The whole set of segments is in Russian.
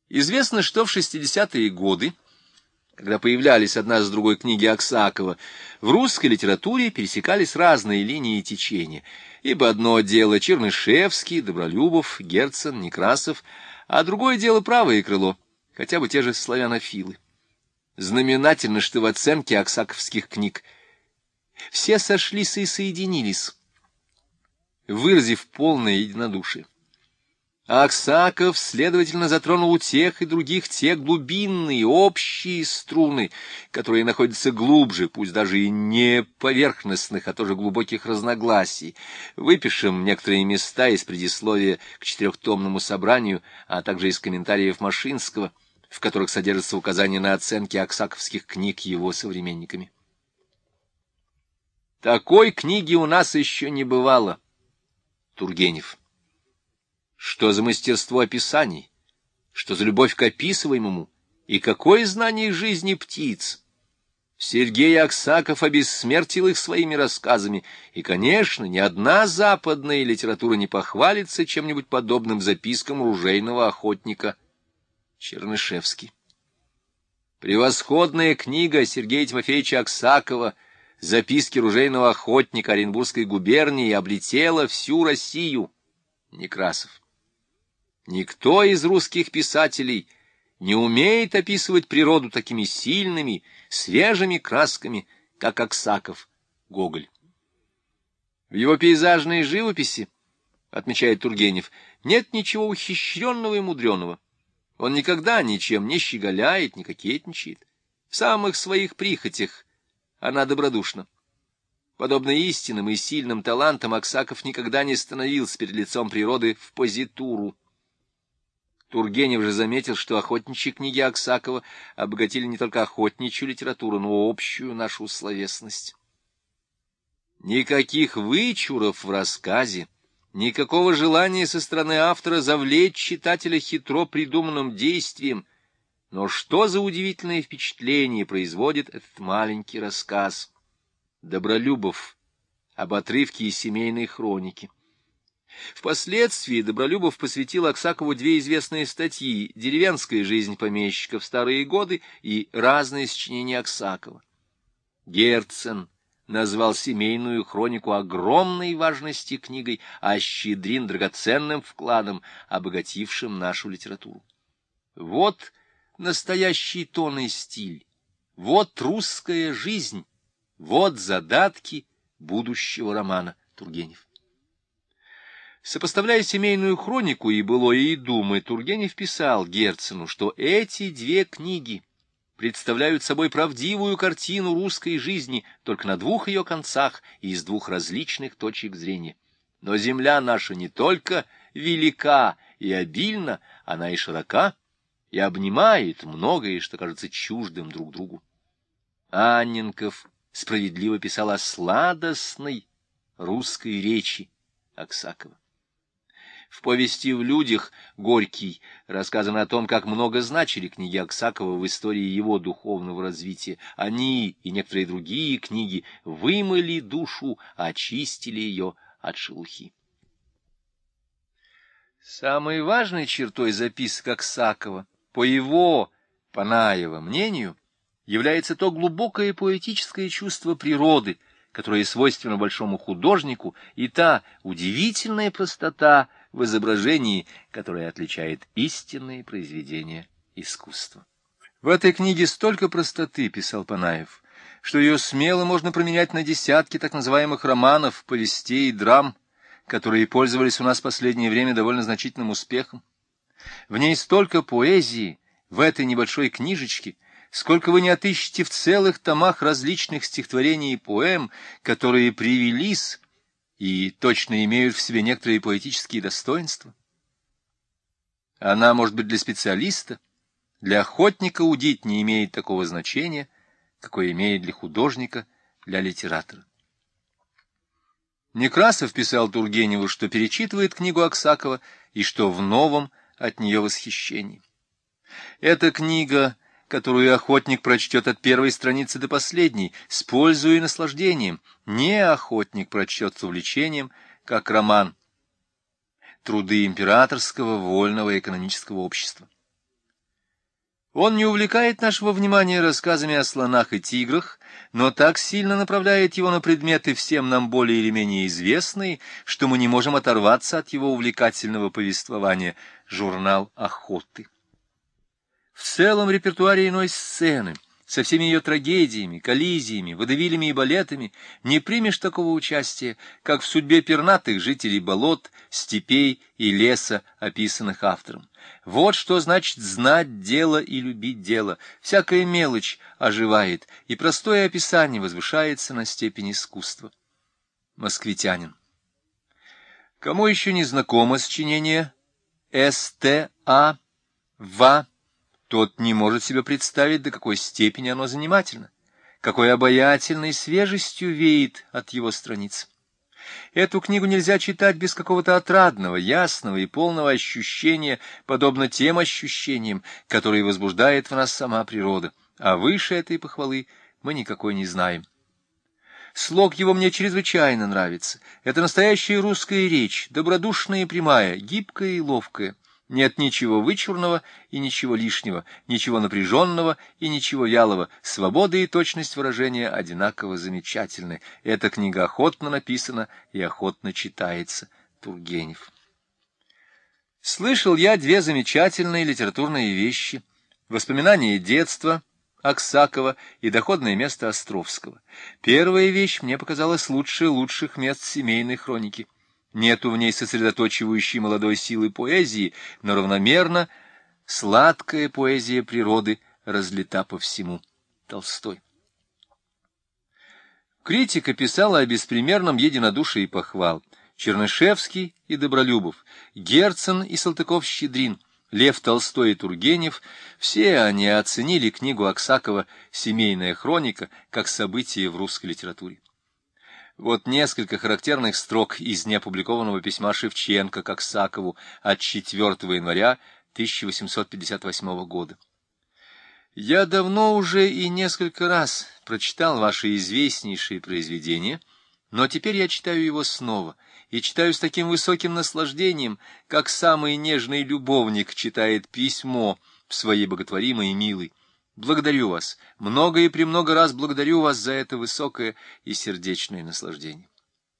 Известно, что в 60-е годы, когда появлялись одна за другой книги Аксакова, в русской литературе пересекались разные линии течения, ибо одно дело Чернышевский, Добролюбов, Герцен, Некрасов, а другое дело правое крыло, хотя бы те же славянофилы. Знаменательно, что в оценке аксаковских книг все сошлись и соединились, выразив полное единодушие. А Аксаков, следовательно, затронул у тех и других те глубинные, общие струны, которые находятся глубже, пусть даже и не поверхностных, а тоже глубоких разногласий. Выпишем некоторые места из предисловия к 4-томному собранию, а также из комментариев Машинского, в которых содержатся указания на оценки аксаковских книг его современниками. Такой книги у нас еще не бывало. Тургенев. Что за мастерство описаний, что за любовь к описываемому, и какое знание жизни птиц! Сергей Аксаков обессмертил их своими рассказами, и, конечно, ни одна западная литература не похвалится чем-нибудь подобным запискам ружейного охотника. Чернышевский. Превосходная книга Сергея Тимофеевича Аксакова «Записки ружейного охотника Оренбургской губернии» облетела всю Россию. Некрасов. Никто из русских писателей не умеет описывать природу такими сильными, свежими красками, как Аксаков, Гоголь. В его пейзажной живописи, отмечает Тургенев, нет ничего ухищренного и мудреного. Он никогда ничем не щеголяет, не кокетничает. В самых своих прихотях она добродушна. Подобно истинным и сильным талантам, Аксаков никогда не становился перед лицом природы в позитуру. Тургенев же заметил, что охотничьи книги Аксакова обогатили не только охотничью литературу, но и общую нашу словесность. Никаких вычуров в рассказе, никакого желания со стороны автора завлечь читателя хитро придуманным действием, но что за удивительное впечатление производит этот маленький рассказ. Добролюбов. Об отрывке из семейной хроники. Впоследствии Добролюбов посвятил Аксакову две известные статьи «Деревенская жизнь помещика в старые годы» и «Разные сочинения Аксакова». Герцен назвал семейную хронику огромной важности книгой, а Щедрин — драгоценным вкладом, обогатившим нашу литературу. Вот настоящий тон и стиль, вот русская жизнь, вот задатки будущего романа. Тургенев. Сопоставляя семейную хронику и былое и думы, Тургенев писал Герцену, что эти две книги представляют собой правдивую картину русской жизни только на двух ее концах и из двух различных точек зрения. Но земля наша не только велика и обильна, она и широка, и обнимает многое, что кажется чуждым друг другу. Анненков справедливо писал о сладостной русской речи Аксакова. В повести «В людях» Горький рассказано о том, как много значили книги Аксакова в истории его духовного развития. Они и некоторые другие книги вымыли душу, очистили ее от шелухи. Самой важной чертой записок Аксакова, по его, Панаева, мнению, является то глубокое поэтическое чувство природы, которое свойственно большому художнику, и та удивительная простота в изображении, которая отличает истинные произведения искусства. В этой книге столько простоты, писал Панаев, что ее смело можно променять на десятки так называемых романов, повестей и драм, которые пользовались у нас в последнее время довольно значительным успехом. В ней столько поэзии, в этой небольшой книжечке, сколько вы не отыщете в целых томах различных стихотворений и поэм, которые привелись и точно имеют в себе некоторые поэтические достоинства. Она, может быть, для специалиста, для охотника удить не имеет такого значения, какое имеет для художника, для литератора. Некрасов писал Тургеневу, что перечитывает книгу Аксакова и что в новом от нее восхищении. Эта книга, которую охотник прочтет от первой страницы до последней, с пользой и наслаждением, не охотник прочтет с увлечением, как роман «Труды императорского вольного экономического общества». Он не увлекает нашего внимания рассказами о слонах и тиграх, но так сильно направляет его на предметы, всем нам более или менее известные, что мы не можем оторваться от его увлекательного повествования. Журнал охоты. В целом репертуаре иной сцены, со всеми ее трагедиями, коллизиями, водевилями и балетами, не примешь такого участия, как в судьбе пернатых жителей болот, степей и леса, описанных автором. Вот что значит знать дело и любить дело. Всякая мелочь оживает, и простое описание возвышается на степень искусства. Москвитянин. Кому еще не знакомо сочинение С.Т.А. Ва, тот не может себе представить, до какой степени оно занимательно, какой обаятельной свежестью веет от его страниц. Эту книгу нельзя читать без какого-то отрадного, ясного и полного ощущения, подобно тем ощущениям, которые возбуждает в нас сама природа, а выше этой похвалы мы никакой не знаем. Слог его мне чрезвычайно нравится. Это настоящая русская речь, добродушная и прямая, гибкая и ловкая. Нет ничего вычурного и ничего лишнего, ничего напряженного и ничего вялого. Свобода и точность выражения одинаково замечательны. Эта книга охотно написана и охотно читается. Тургенев. Слышал я две замечательные литературные вещи. Воспоминания детства Аксакова и доходное место Островского. Первая вещь мне показалась лучше лучших мест семейной хроники. Нету в ней сосредоточивающей молодой силы поэзии, но равномерно сладкая поэзия природы разлита по всему. Толстой. Критика писала о беспримерном единодушии и похвал. Чернышевский и Добролюбов, Герцен и Салтыков-Щедрин, Лев Толстой и Тургенев — все они оценили книгу Аксакова «Семейная хроника» как событие в русской литературе. Вот несколько характерных строк из неопубликованного письма Шевченко к Аксакову от 4 января 1858 года. «Я давно уже и несколько раз прочитал ваши известнейшие произведения, но теперь я читаю его снова, и читаю с таким высоким наслаждением, как самый нежный любовник читает письмо своей боготворимой и милой. Благодарю вас, много и премного раз благодарю вас за это высокое и сердечное наслаждение».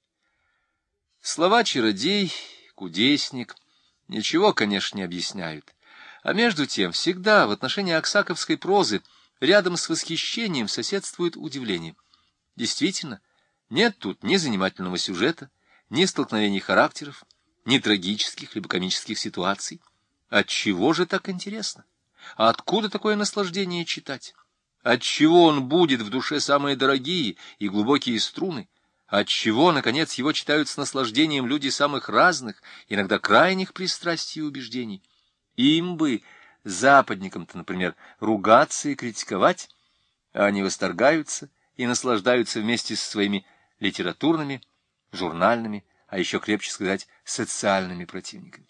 Слова «чародей», «кудесник» ничего, конечно, не объясняют, а между тем всегда в отношении аксаковской прозы рядом с восхищением соседствует удивление. Действительно, нет тут ни занимательного сюжета, ни столкновений характеров, ни трагических либо комических ситуаций. Отчего же так интересно? А откуда такое наслаждение читать? Отчего он будет в душе самые дорогие и глубокие струны? Отчего, наконец, его читают с наслаждением люди самых разных, иногда крайних пристрастий и убеждений? Им бы, западникам-то, например, ругаться и критиковать, а они восторгаются и наслаждаются вместе со своими литературными, журнальными, а еще крепче сказать, социальными противниками.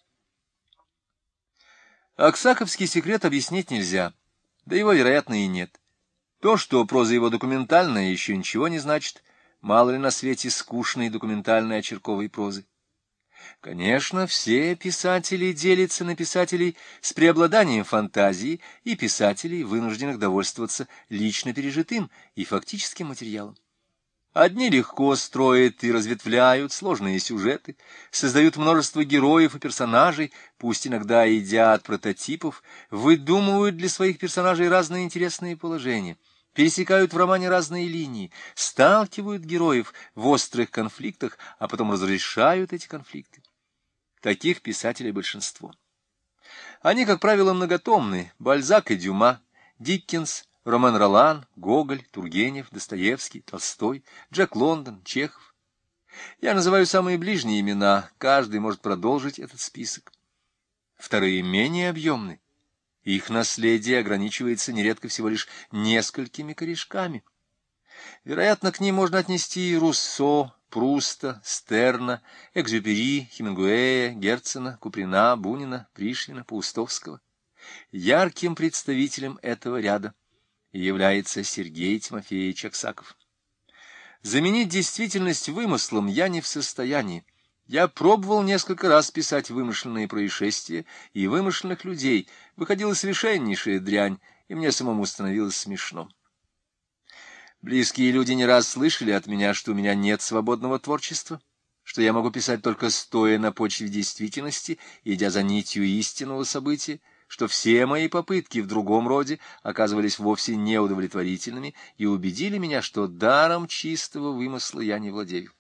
Аксаковский секрет объяснить нельзя, да его, вероятно, и нет. То, что проза его документальная, еще ничего не значит, мало ли на свете скучной документальной очерковой прозы. Конечно, все писатели делятся на писателей с преобладанием фантазии и писателей, вынужденных довольствоваться лично пережитым и фактическим материалом. Одни легко строят и разветвляют сложные сюжеты, создают множество героев и персонажей, пусть иногда идя от прототипов, выдумывают для своих персонажей разные интересные положения, пересекают в романе разные линии, сталкивают героев в острых конфликтах, а потом разрешают эти конфликты. Таких писателей большинство. Они, как правило, многотомны: Бальзак и Дюма, Диккенс, Ромен Ролан, Гоголь, Тургенев, Достоевский, Толстой, Джек Лондон, Чехов. Я называю самые ближние имена, каждый может продолжить этот список. Вторые менее объемны. Их наследие ограничивается нередко всего лишь несколькими корешками. Вероятно, к ним можно отнести и Руссо, Пруста, Стерна, Экзюпери, Хемингуэя, Герцена, Куприна, Бунина, Пришвина, Паустовского. Ярким представителем этого ряда является Сергей Тимофеевич Аксаков. Заменить действительность вымыслом я не в состоянии. Я пробовал несколько раз писать вымышленные происшествия и вымышленных людей. Выходила совершеннейшая дрянь, и мне самому становилось смешно. Близкие люди не раз слышали от меня, что у меня нет свободного творчества, что я могу писать только стоя на почве действительности, идя за нитью истинного события, что все мои попытки в другом роде оказывались вовсе неудовлетворительными и убедили меня, что даром чистого вымысла я не владею.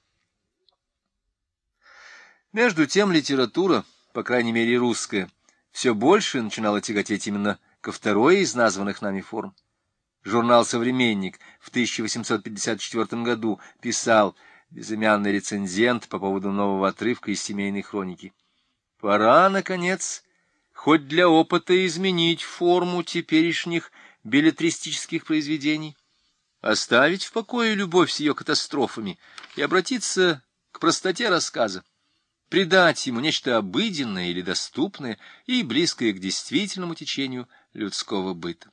Между тем литература, по крайней мере русская, все больше начинала тяготеть именно ко второй из названных нами форм. Журнал «Современник» в 1854 году писал безымянный рецензент по поводу нового отрывка из «Семейной хроники». «Пора, наконец, хоть для опыта изменить форму теперешних беллетристических произведений, оставить в покое любовь с ее катастрофами и обратиться к простоте рассказа, придать ему нечто обыденное или доступное и близкое к действительному течению людского быта».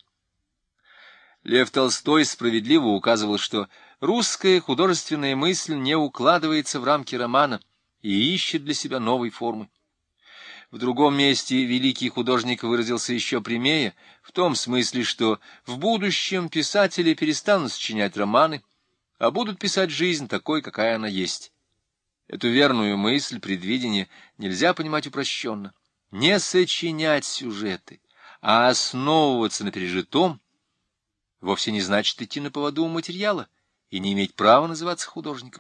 Лев Толстой справедливо указывал, что русская художественная мысль не укладывается в рамки романа и ищет для себя новой формы. В другом месте великий художник выразился еще прямее, в том смысле, что в будущем писатели перестанут сочинять романы, а будут писать жизнь такой, какая она есть. Эту верную мысль предвидения нельзя понимать упрощенно. Не сочинять сюжеты, а основываться на пережитом вовсе не значит идти на поводу у материала и не иметь права называться художником.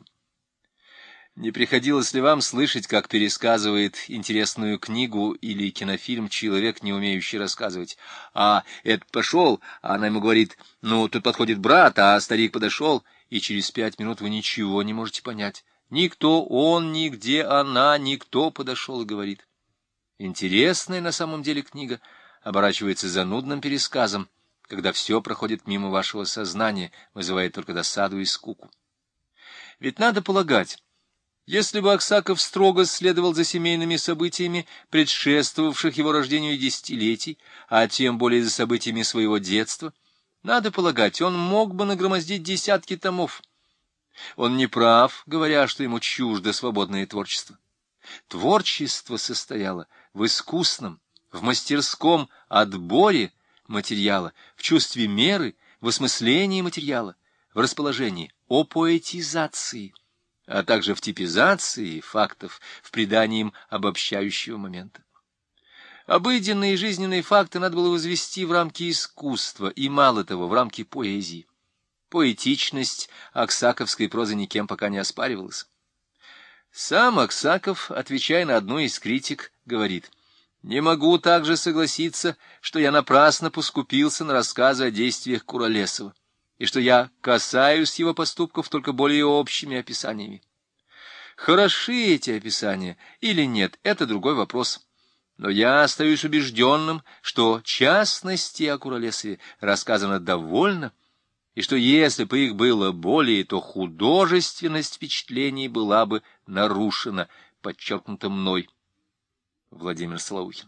Не приходилось ли вам слышать, как пересказывает интересную книгу или кинофильм человек, не умеющий рассказывать? А этот пошел, а она ему говорит: ну, тут подходит брат, а старик подошел, и через 5 минут вы ничего не можете понять. Никто он, нигде она, никто подошел и говорит. Интересная на самом деле книга оборачивается занудным пересказом, когда все проходит мимо вашего сознания, вызывая только досаду и скуку. Ведь надо полагать, если бы Аксаков строго следовал за семейными событиями, предшествовавших его рождению десятилетий, а тем более за событиями своего детства, надо полагать, он мог бы нагромоздить десятки томов. Он не прав, говоря, что ему чуждо свободное творчество. Творчество состояло в искусном, в мастерском отборе материала, в чувстве меры, в осмыслении материала, в расположении, о поэтизации, а также в типизации фактов, в придании им обобщающего момента. Обыденные жизненные факты надо было возвести в рамки искусства и, мало того, в рамки поэзии. Поэтичность аксаковской прозы никем пока не оспаривалась. Сам Аксаков, отвечая на одну из критик, говорит: «Не могу также согласиться, что я напрасно поскупился на рассказы о действиях Куролесова, и что я касаюсь его поступков только более общими описаниями. Хороши эти описания или нет, это другой вопрос. Но я остаюсь убежденным, что частности о Куролесове рассказано довольно, и что если бы их было более, то художественность впечатлений была бы нарушена, подчеркнуто мной». Владимир Солоухин.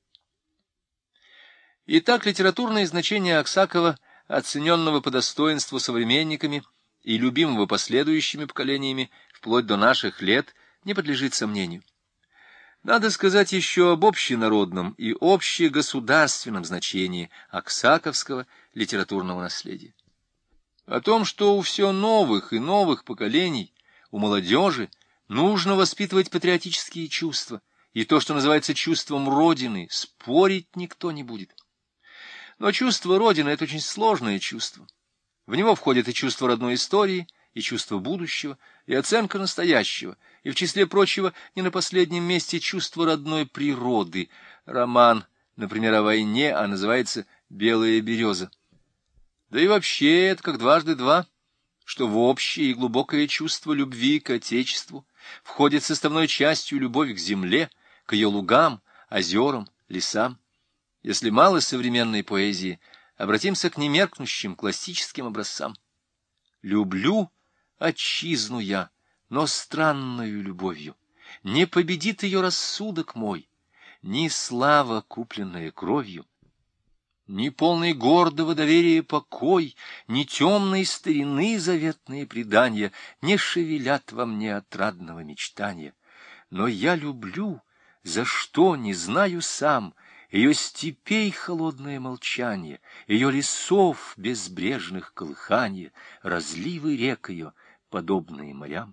Итак, литературное значение Аксакова, оцененного по достоинству современниками и любимого последующими поколениями вплоть до наших лет, не подлежит сомнению. Надо сказать еще об общенародном и общегосударственном значении аксаковского литературного наследия. О том, что у все новых и новых поколений, у молодежи, нужно воспитывать патриотические чувства, и то, что называется чувством Родины, спорить никто не будет. Но чувство Родины — это очень сложное чувство. В него входит и чувство родной истории, и чувство будущего, и оценка настоящего, и, в числе прочего, не на последнем месте чувство родной природы. Роман, например, о войне, а называется «Белая береза». Да и вообще это как дважды два, что в общее и глубокое чувство любви к Отечеству входит составной частью любовь к земле, к ее лугам, озерам, лесам. Если мало современной поэзии, обратимся к немеркнущим классическим образцам. «Люблю отчизну я, но странною любовью. Не победит ее рассудок мой, ни слава, купленная кровью, ни полный гордого доверия покой, ни темной старины заветные предания не шевелят во мне отрадного мечтания. Но я люблю, за что, не знаю сам, ее степей холодное молчание, ее лесов безбрежных колыханье, разливы рек ее, подобные морям.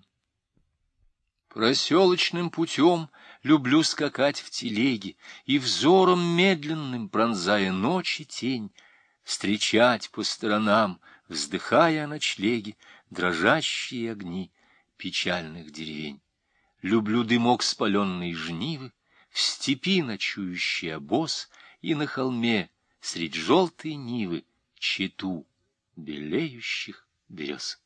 Проселочным путем люблю скакать в телеге и взором медленным, пронзая ночи тень, встречать по сторонам, вздыхая о ночлеге, дрожащие огни печальных деревень. Люблю дымок спаленной жнивы, в степи ночующий обоз и на холме средь желтой нивы чету белеющих берез.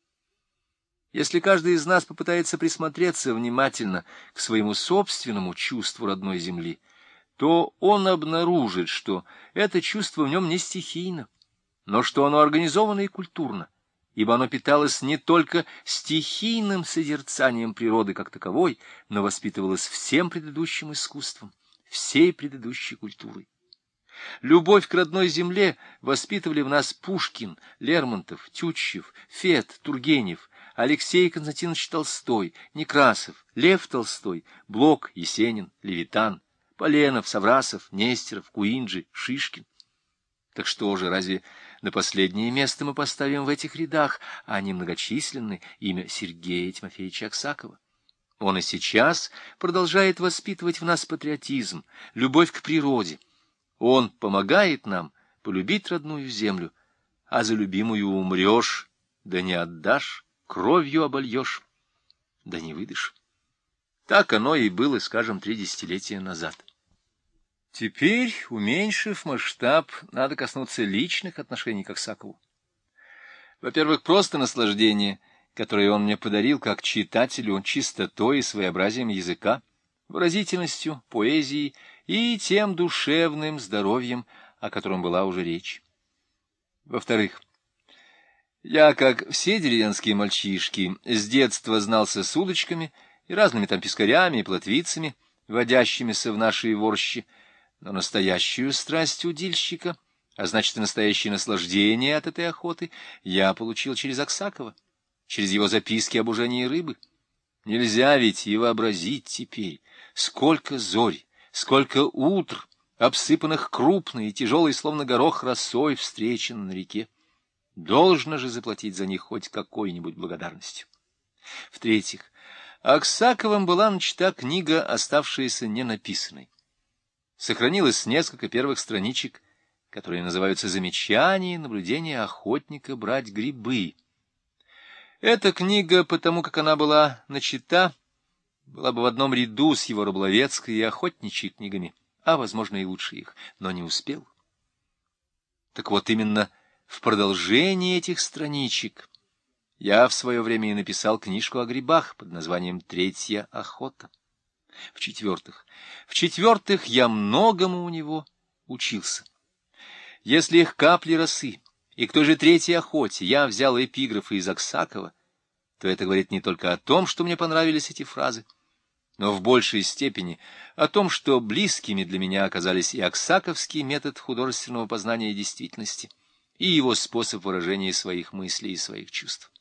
Если каждый из нас попытается присмотреться внимательно к своему собственному чувству родной земли, то он обнаружит, что это чувство в нем не стихийно, но что оно организовано и культурно, ибо оно питалось не только стихийным созерцанием природы как таковой, но воспитывалось всем предыдущим искусством, всей предыдущей культурой. Любовь к родной земле воспитывали в нас Пушкин, Лермонтов, Тютчев, Фет, Тургенев, Алексей Константинович Толстой, Некрасов, Лев Толстой, Блок, Есенин, Левитан, Поленов, Саврасов, Нестеров, Куинджи, Шишкин. Так что же, разве на последнее место мы поставим в этих рядах, а не многочисленное имя Сергея Тимофеевича Аксакова? Он и сейчас продолжает воспитывать в нас патриотизм, любовь к природе. Он помогает нам полюбить родную землю, а за любимую умрешь, да не отдашь, кровью обольешь, да не выдашь. Так оно и было, скажем, 3 десятилетия назад. Теперь, уменьшив масштаб, надо коснуться личных отношений к Аксакову. Во-первых, просто наслаждение, которое он мне подарил как читателю чистотой и своеобразием языка, выразительностью, поэзией и тем душевным здоровьем, о котором была уже речь. Во-вторых, я, как все деревенские мальчишки, с детства знался с удочками и разными там пескарями и плотвицами, водящимися в нашей ворще, но настоящую страсть удильщика, а значит и настоящее наслаждение от этой охоты, я получил через Аксакова, через его записки об ужении рыбы. Нельзя ведь и вообразить теперь, сколько зорь, сколько утр, обсыпанных крупной и тяжелой, словно горох, росой, встречено на реке. Должно же заплатить за них хоть какой-нибудь благодарностью. В-третьих, Аксаковым была начата книга, оставшаяся ненаписанной. Сохранилось несколько первых страничек, которые называются «Замечания и наблюдения охотника брать грибы». Эта книга, потому как она была начата, была бы в одном ряду с его рыболовецкой и охотничьей книгами, а, возможно, и лучше их, но не успел. Так вот, именно в продолжении этих страничек я в свое время и написал книжку о грибах под названием «Третья охота». В-четвертых, я многому у него учился. Если их капли росы, и к той же третьей охоте я взял эпиграфы из Аксакова, то это говорит не только о том, что мне понравились эти фразы, но в большей степени о том, что близкими для меня оказались и аксаковский метод художественного познания действительности, и его способ выражения своих мыслей и своих чувств.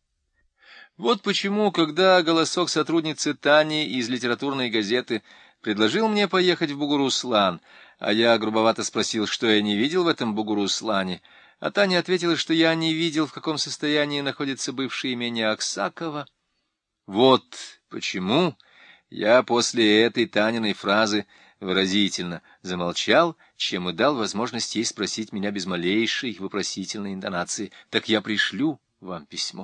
Вот почему, когда голосок сотрудницы Тани из литературной газеты предложил мне поехать в Бугуруслан, а я грубовато спросил, что я не видел в этом Бугуруслане, а Таня ответила, что я не видел, в каком состоянии находится бывшее имение Аксакова. Вот почему я после этой Таниной фразы выразительно замолчал, чем и дал возможность ей спросить меня без малейшей вопросительной интонации: «Так я пришлю вам письмо».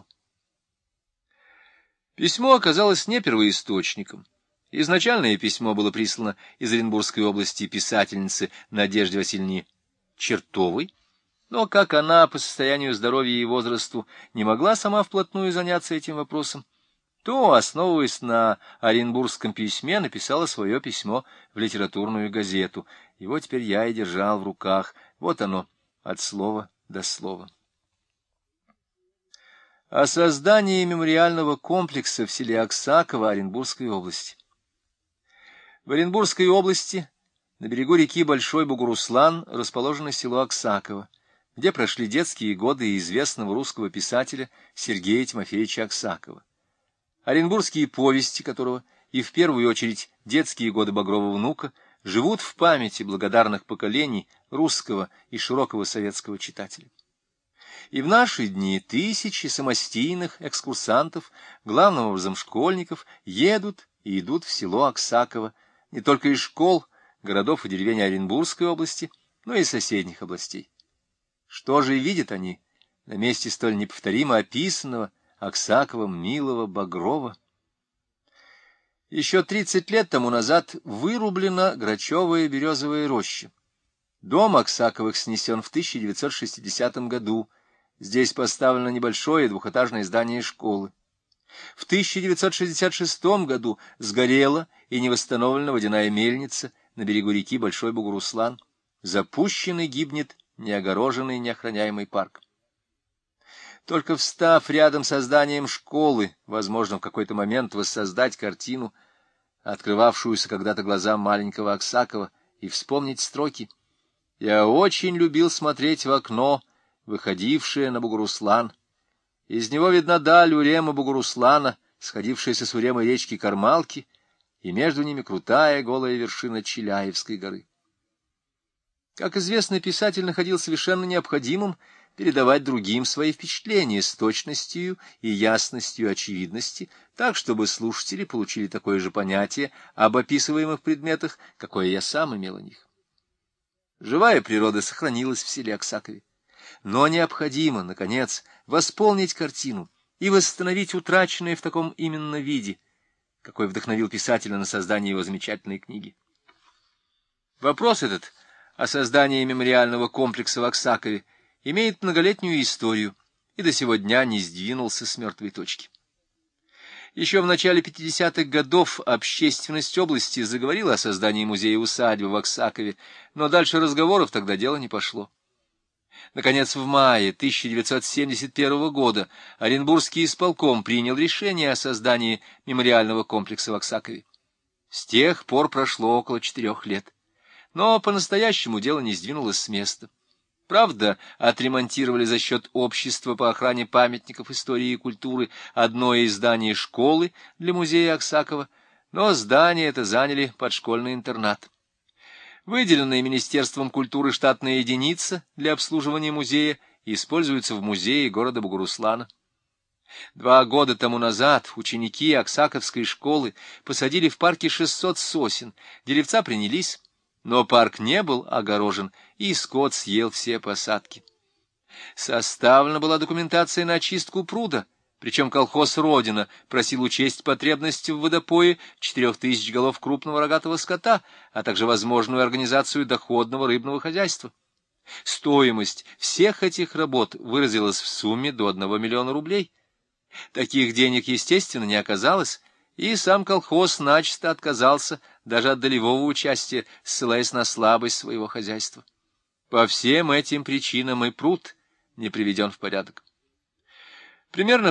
Письмо оказалось не первоисточником. Изначальное письмо было прислано из Оренбургской области писательнице Надежде Васильевне Чертовой, но как она по состоянию здоровья и возрасту не могла сама вплотную заняться этим вопросом, то, основываясь на Оренбургском письме, написала свое письмо в литературную газету. Его теперь я и держал в руках. Вот оно, от слова до слова. О создании мемориального комплекса в селе Аксаково Оренбургской области. В Оренбургской области на берегу реки Большой Бугуруслан расположено село Аксаково, где прошли детские годы известного русского писателя Сергея Тимофеевича Аксакова, оренбургские повести которого, и в первую очередь детские годы Багрова внука, живут в памяти благодарных поколений русского и широкого советского читателя. И в наши дни тысячи самостийных экскурсантов, главным образом школьников, едут и идут в село Аксаково не только из школ, городов и деревень Оренбургской области, но и соседних областей. Что же видят они на месте столь неповторимо описанного Аксаковым милого Багрова? Еще 30 лет тому назад вырублена грачевая березовая роща. Дом Аксаковых снесен в 1960 году. Здесь поставлено небольшое двухэтажное здание школы. В 1966 году сгорела и не восстановлена водяная мельница на берегу реки Большой Бугуруслан. Запущен и гибнет неогороженный, неохраняемый парк. Только встав рядом со зданием школы, возможно, в какой-то момент воссоздать картину, открывавшуюся когда-то глазам маленького Аксакова, и вспомнить строки. «Я очень любил смотреть в окно, выходившее на Бугуруслан. Из него видна даль Урема Бугуруслана, сходившаяся с Уремой речки Кармалки, и между ними крутая голая вершина Челяевской горы». Как известно, писатель находил совершенно необходимым передавать другим свои впечатления с точностью и ясностью очевидности, так, чтобы слушатели получили такое же понятие об описываемых предметах, какое я сам имел о них. Живая природа сохранилась в селе Аксакове, но необходимо, наконец, восполнить картину и восстановить утраченное в таком именно виде, какой вдохновил писателя на создание его замечательной книги. Вопрос этот о создании мемориального комплекса в Аксакове имеет многолетнюю историю и до сего дня не сдвинулся с мертвой точки. Еще в начале 50-х годов общественность области заговорила о создании музея-усадьбы в Аксакове, но дальше разговоров тогда дело не пошло. Наконец, в мае 1971 года Оренбургский исполком принял решение о создании мемориального комплекса в Аксакове. С тех пор прошло около 4 лет, но по-настоящему дело не сдвинулось с места. Правда, отремонтировали за счет общества по охране памятников истории и культуры одно из зданий школы для музея Аксакова, но здание это заняли под школьный интернат. Выделенная Министерством культуры штатная единица для обслуживания музея используется в музее города Бугуруслана. 2 года тому назад ученики Аксаковской школы посадили в парке 600 сосен, деревца принялись, но парк не был огорожен, и скот съел все посадки. Составлена была документация на очистку пруда, причем колхоз «Родина» просил учесть потребность в водопое 4000 голов крупного рогатого скота, а также возможную организацию доходного рыбного хозяйства. Стоимость всех этих работ выразилась в сумме до 1 миллиона рублей. Таких денег, естественно, не оказалось, и сам колхоз начисто отказался даже от долевого участия, ссылаясь на слабость своего хозяйства. По всем этим причинам и пруд не приведен в порядок. Примерно в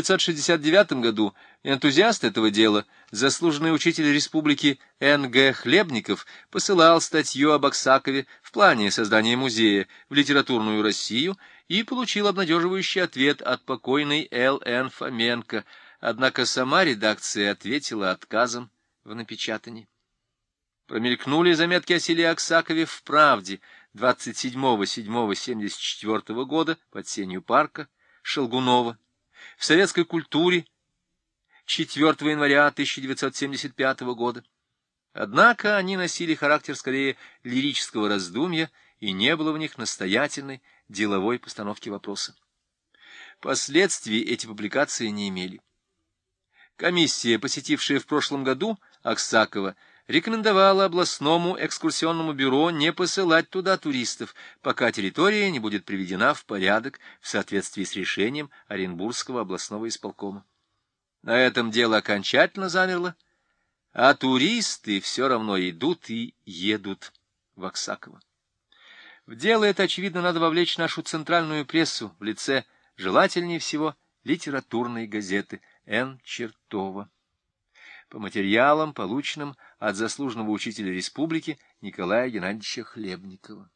1969 году энтузиаст этого дела, заслуженный учитель республики Н.Г. Хлебников, посылал статью об Аксакове в плане создания музея в литературную Россию и получил обнадеживающий ответ от покойной Л.Н. Фоменко, однако сама редакция ответила отказом в напечатании. Промелькнули заметки о селе Аксакове в «Правде» 27.07.74 года под сенью парка Шелгунова, в «Советской культуре» 4 января 1975 года. Однако они носили характер скорее лирического раздумья, и не было в них настоятельной деловой постановки вопроса. Последствий эти публикации не имели. Комиссия, посетившая в прошлом году Аксакова, рекомендовала областному экскурсионному бюро не посылать туда туристов, пока территория не будет приведена в порядок в соответствии с решением Оренбургского областного исполкома. На этом дело окончательно замерло, а туристы все равно идут и едут в Аксаково. В дело это, очевидно, надо вовлечь нашу центральную прессу в лице, желательнее всего, литературной газеты Н. Чертова. По материалам, полученным от заслуженного учителя республики Николая Геннадьевича Хлебникова.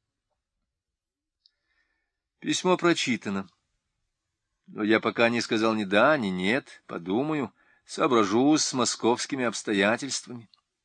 Письмо прочитано. Но я пока не сказал ни да, ни нет, подумаю, соображу с московскими обстоятельствами.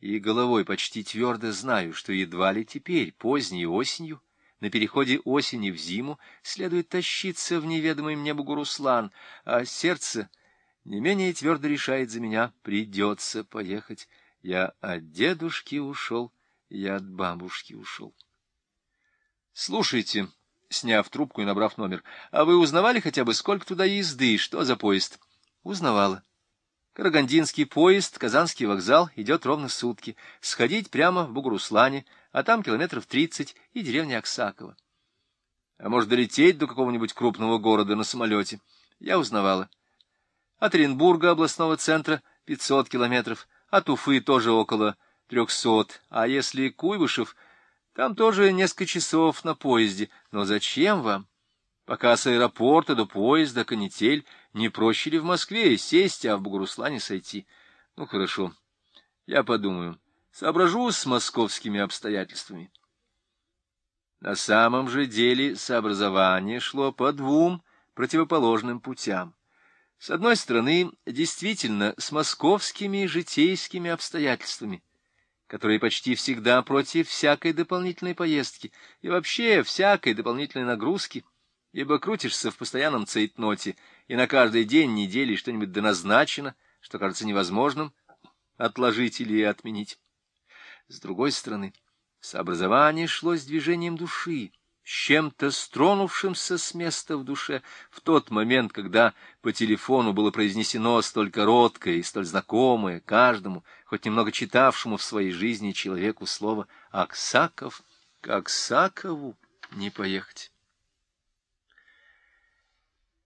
и головой почти твердо знаю, что едва ли теперь, поздней осенью, на переходе осени в зиму, следует тащиться в неведомый мне Бугуруслан, а сердце не менее твердо решает за меня: придется поехать. Я от дедушки ушел, я от бабушки ушел. Слушайте, сняв трубку и набрав номер, а вы узнавали хотя бы, сколько туда езды, что за поезд? Узнавала. Карагандинский поезд, Казанский вокзал, идет ровно сутки. Сходить прямо в Бугуруслане, а там километров 30 и деревня Аксаково. А может, долететь до какого-нибудь крупного города на самолете? Я узнавала. От Оренбурга, областного центра, 500 километров, от Уфы тоже около 300, а если Куйбышев, там тоже несколько часов на поезде. Но зачем вам? Пока с аэропорта до поезда канитель, не проще ли в Москве сесть, а в Бугуруслане сойти? Ну, хорошо, я подумаю, соображу с московскими обстоятельствами. На самом же деле сообразование шло по двум противоположным путям. С одной стороны, действительно, с московскими житейскими обстоятельствами, которые почти всегда против всякой дополнительной поездки и вообще всякой дополнительной нагрузки, ибо крутишься в постоянном цейтноте, и на каждый день недели что-нибудь доназначено, что кажется невозможным отложить или отменить. С другой стороны, сообразование шло с движением души, с чем-то стронувшимся с места в душе в тот момент, когда по телефону было произнесено столь короткое и столь знакомое каждому, хоть немного читавшему в своей жизни человеку слово «Аксаков», к Аксакову не поехать.